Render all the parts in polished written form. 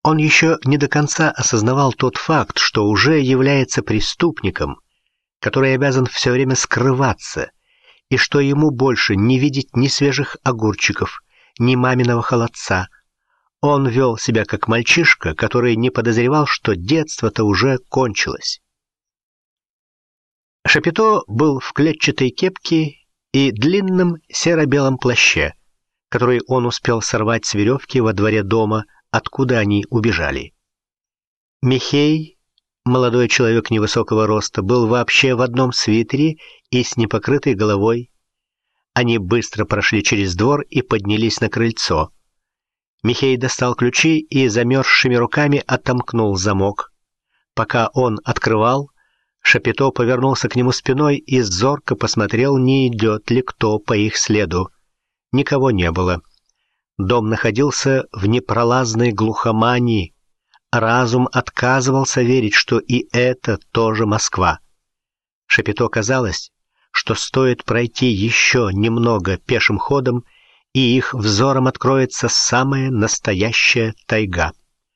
Он еще не до конца осознавал тот факт, что уже является преступником, который обязан все время скрываться, и что ему больше не видеть ни свежих огурчиков, ни маминого холодца. Он вел себя как мальчишка, который не подозревал, что детство-то уже кончилось. Шапито был в клетчатой кепке и длинном серо-белом плаще, который он успел сорвать с веревки во дворе дома, откуда они убежали. Михей, молодой человек невысокого роста, был вообще в одном свитере и с непокрытой головой. Они быстро прошли через двор и поднялись на крыльцо. Михей достал ключи и замерзшими руками отомкнул замок. Пока он открывал, Шапито повернулся к нему спиной и зорко посмотрел, не идет ли кто по их следу. Никого не было. Дом находился в непролазной глухомании. Разум отказывался верить, что и это тоже Москва. Шапито казалось, что стоит пройти еще немного пешим ходом, и их взором откроется самая настоящая тайга.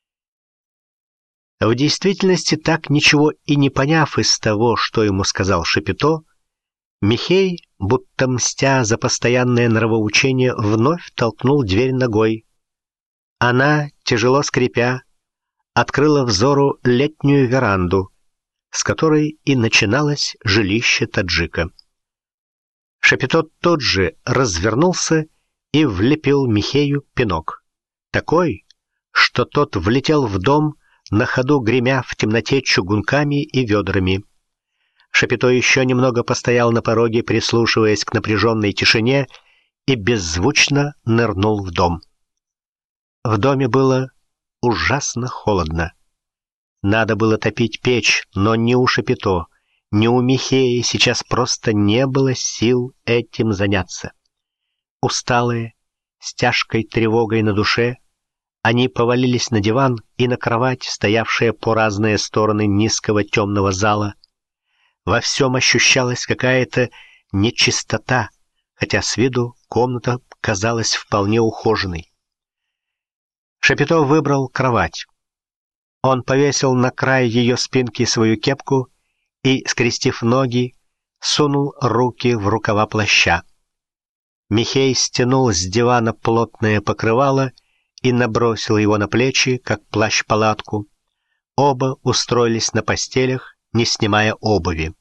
В действительности, так ничего и не поняв из того, что ему сказал Шапито, Михей, будто мстя за постоянное нравоучение, вновь толкнул дверь ногой. Она, тяжело скрипя, открыла взору летнюю веранду, с которой и начиналось жилище таджика. Шапито тот же развернулся и влепил Михею пинок. Такой, что тот влетел в дом, на ходу гремя в темноте чугунками и ведрами. Шапито еще немного постоял на пороге, прислушиваясь к напряженной тишине, и беззвучно нырнул в дом. В доме было ужасно холодно. Надо было топить печь, но ни у Шапито, ни у Михея сейчас просто не было сил этим заняться. Усталые, с тяжкой тревогой на душе, они повалились на диван и на кровать, стоявшие по разные стороны низкого темного зала. Во всем ощущалась какая-то нечистота, хотя с виду комната казалась вполне ухоженной. Шапито выбрал кровать. Он повесил на край ее спинки свою кепку и, скрестив ноги, сунул руки в рукава плаща. Михей стянул с дивана плотное покрывало и набросил его на плечи, как плащ-палатку. Оба устроились на постелях, не снимая обуви.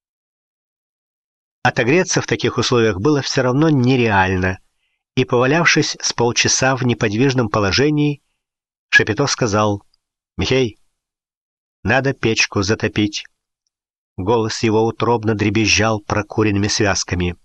Отогреться в таких условиях было все равно нереально, и, повалявшись с полчаса в неподвижном положении, Шапито сказал: «Михей, надо печку затопить». Голос его утробно дребезжал прокуренными связками.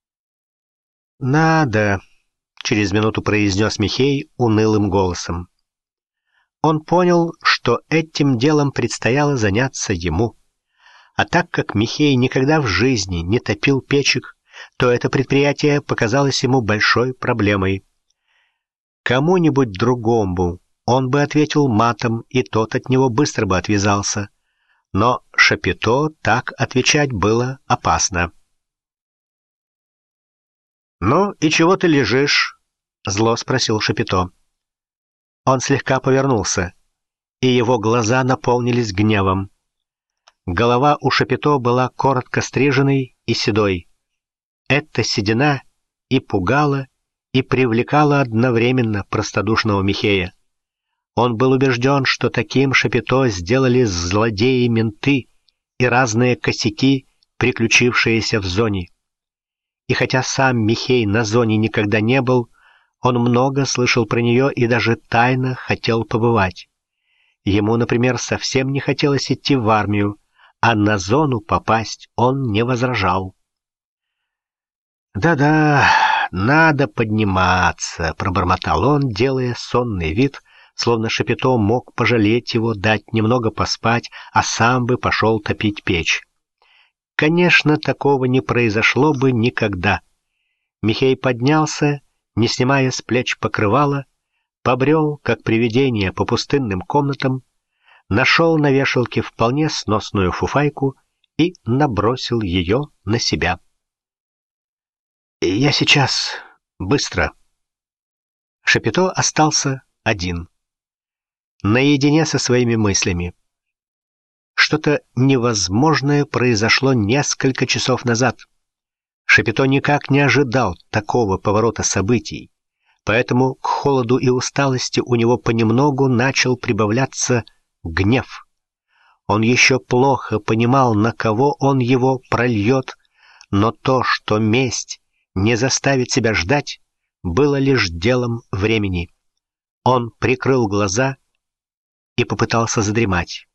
«Надо», — через минуту произнес Михей унылым голосом. Он понял, что этим делом предстояло заняться ему. А так как Михей никогда в жизни не топил печек, то это предприятие показалось ему большой проблемой. Кому-нибудь другому он бы ответил матом, и тот от него быстро бы отвязался. Но Шапито так отвечать было опасно. «Ну и чего ты лежишь?» — зло спросил Шапито. Он слегка повернулся, и его глаза наполнились гневом. Голова у Шапито была коротко стриженной и седой. Эта седина и пугала, и привлекала одновременно простодушного Михея. Он был убежден, что таким Шапито сделали злодеи-менты и разные косяки, приключившиеся в зоне. И хотя сам Михей на зоне никогда не был, он много слышал про нее и даже тайно хотел побывать. Ему, например, совсем не хотелось идти в армию, а на зону попасть он не возражал. «Да-да, надо подниматься», — пробормотал он, делая сонный вид, словно Шапито мог пожалеть его, дать немного поспать, а сам бы пошел топить печь. Конечно, такого не произошло бы никогда. Михей поднялся, не снимая с плеч покрывала, побрел, как привидение, по пустынным комнатам, нашел на вешалке вполне сносную фуфайку и набросил ее на себя. «Я сейчас, быстро». Шапито остался один. наедине со своими мыслями. Что-то невозможное произошло несколько часов назад. Шапито никак не ожидал такого поворота событий, поэтому к холоду и усталости у него понемногу начал прибавляться гнев. Он еще плохо понимал, на кого он его прольет, но то, что месть не заставит себя ждать, было лишь делом времени. Он прикрыл глаза и попытался задремать.